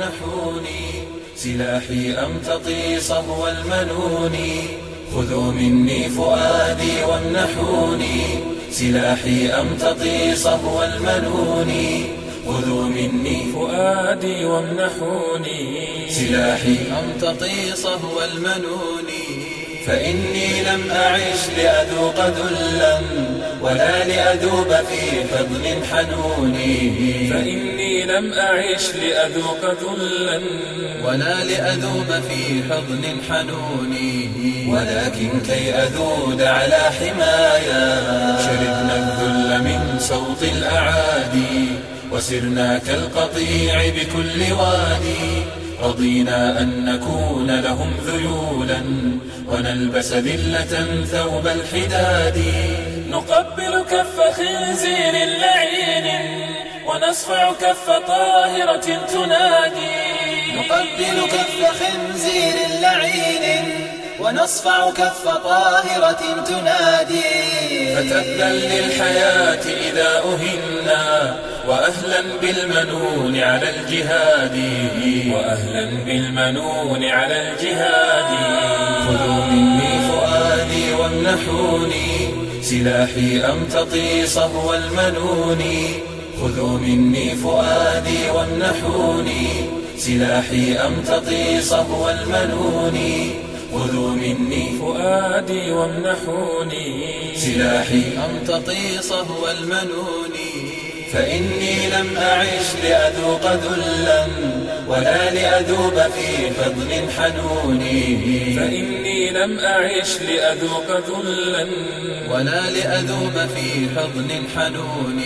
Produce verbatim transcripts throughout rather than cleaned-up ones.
وامنحوني سلاحي أمتطي صهو المنون. خذوا مني فؤادي وامنحوني سلاحي أمتطي صهو المنون. خذوا مني فؤادي وامنحوني سلاحي أمتطي صهو المنون. فإني لم أعش لأذوق ذلا ولا لأذوب في حضن حنون. فإني لم أعش لأذوق ذلا ولا لأذوب في حضن حنون. ولكن كي أذود على حمايا شربنا الذل من صوت الأعادي وسرنا كالقطيع بكل وادي. رضينا أن نكون لهم ذيولا ونلبس ذلة ثوب الحداد. نقبل كف خنزير لعين ونصفع كف طاهرة تنادي. نقبل كف خنزير لعين ونصفع كف طاهرة تنادي. فتبا للحياة إذا أهنا وأهلا بالمنون على الجهاد. وأهلا بالمنون على الجهاد. خذوا مني فؤادي وامنحوني سلاحي أمتطي صهو المنون. خذوا مني فؤادي وامنحوني سلاحي أمتطي صهو المنون. خذوا مني فؤادي وامنحوني سلاحي أمتطي صهو المنون. فإني لم أعش لأذوق ذلا ولا لأذوب في حضن حنون. فإني لم أعش لأذوق ذلا ولا لأذوب في حضن حنون.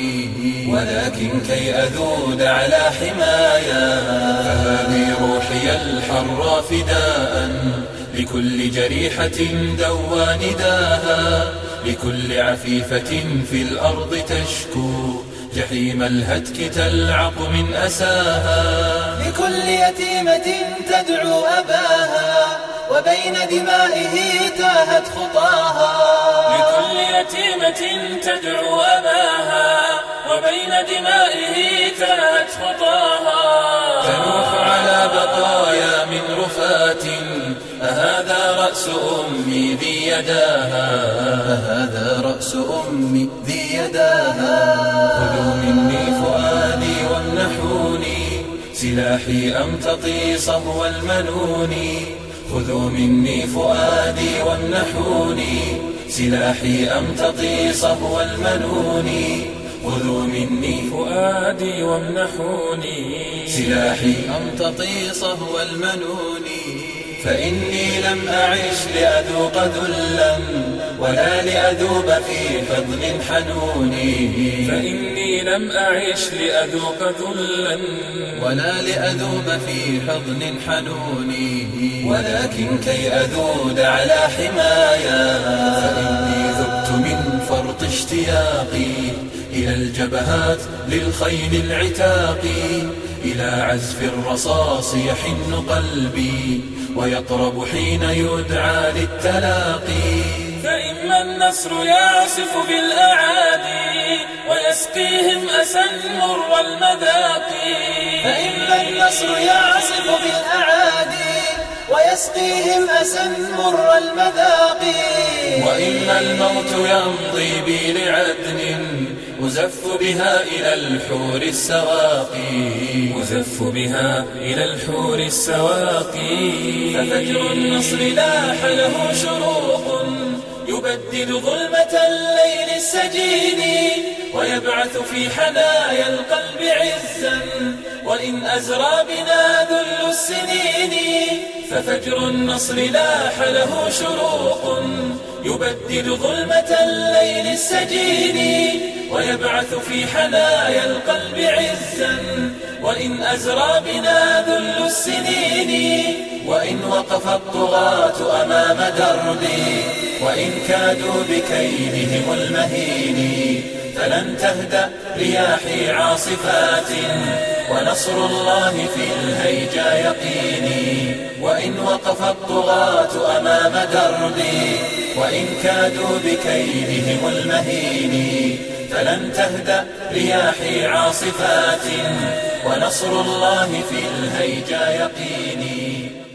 ولكن كي أذود على حمايا فهذه روحي الحر فداء لكل جريحة دوى نداها. لكل عفيفة في الأرض تشكو جحيم الهتك تلعق من أساها. لكل يتيمة تدعو أباها وبين دمائه تاهت خطاها. لكل يتيمة تدعو أباها وبين دمائه تاهت خطاها. تنوح على بقايا من رفات أهذا رأس أمي ذي يداها. أهذا رأس أمي ذي يداها. خذوا مني فؤادي وامنحوني سلاحي أمتطي صهو المنون. خذوا مني فؤادي وامنحوني سلاحي أمتطي صهو المنون. خذوا مني فؤادي وامنحوني سلاحي أمتطي صهو المنون. فإني لم أعش لأذوق ذلا ولا لأذوب في حضن حنون. فإني لم أعش لأذوق ذلا ولا لأذوب في حضن حنون. ولكن كي أذود على حمايا فإني ذبت من فرط اشتياقي إلى الجبهات للخيل العتاق. إلى عزف الرصاص يحن قلبي ويطرب حين يدعى للتلاقي. فإما النصر يعصف بالأعادي ويسقيهم أسا مر المذاق. فإما النصر يعصف بالأعادي ويسقيهم أسا مر المذاق. وإما الموت يمضي بي لعدن أزف بها إلى الحور السواقي. أزف بها إلى الحور السواقي. ففجر النصر لاح له شروق يبدد ظلمة الليل السجين ويبعث في حنايا القلب عزا وإن أزرى بنا ذل السنين. ففجر النصر لاح له شروق يبدد ظلمة الليل السجين ويبعث في حنايا القلب عزا وإن أزرى بنا ذل السنين. وإن وقف الطغاة أمام دربي وإن كادوا بكيدهم المهين فلن تهدأ رياحي عاصفات ونصر الله في الهيجا يقيني. وإن وقف الطغاة أمام دربي وإن كادوا بكيدهم المهين فلن تهدأ رياحي عاصفات ونصر الله في الهيجا يقيني.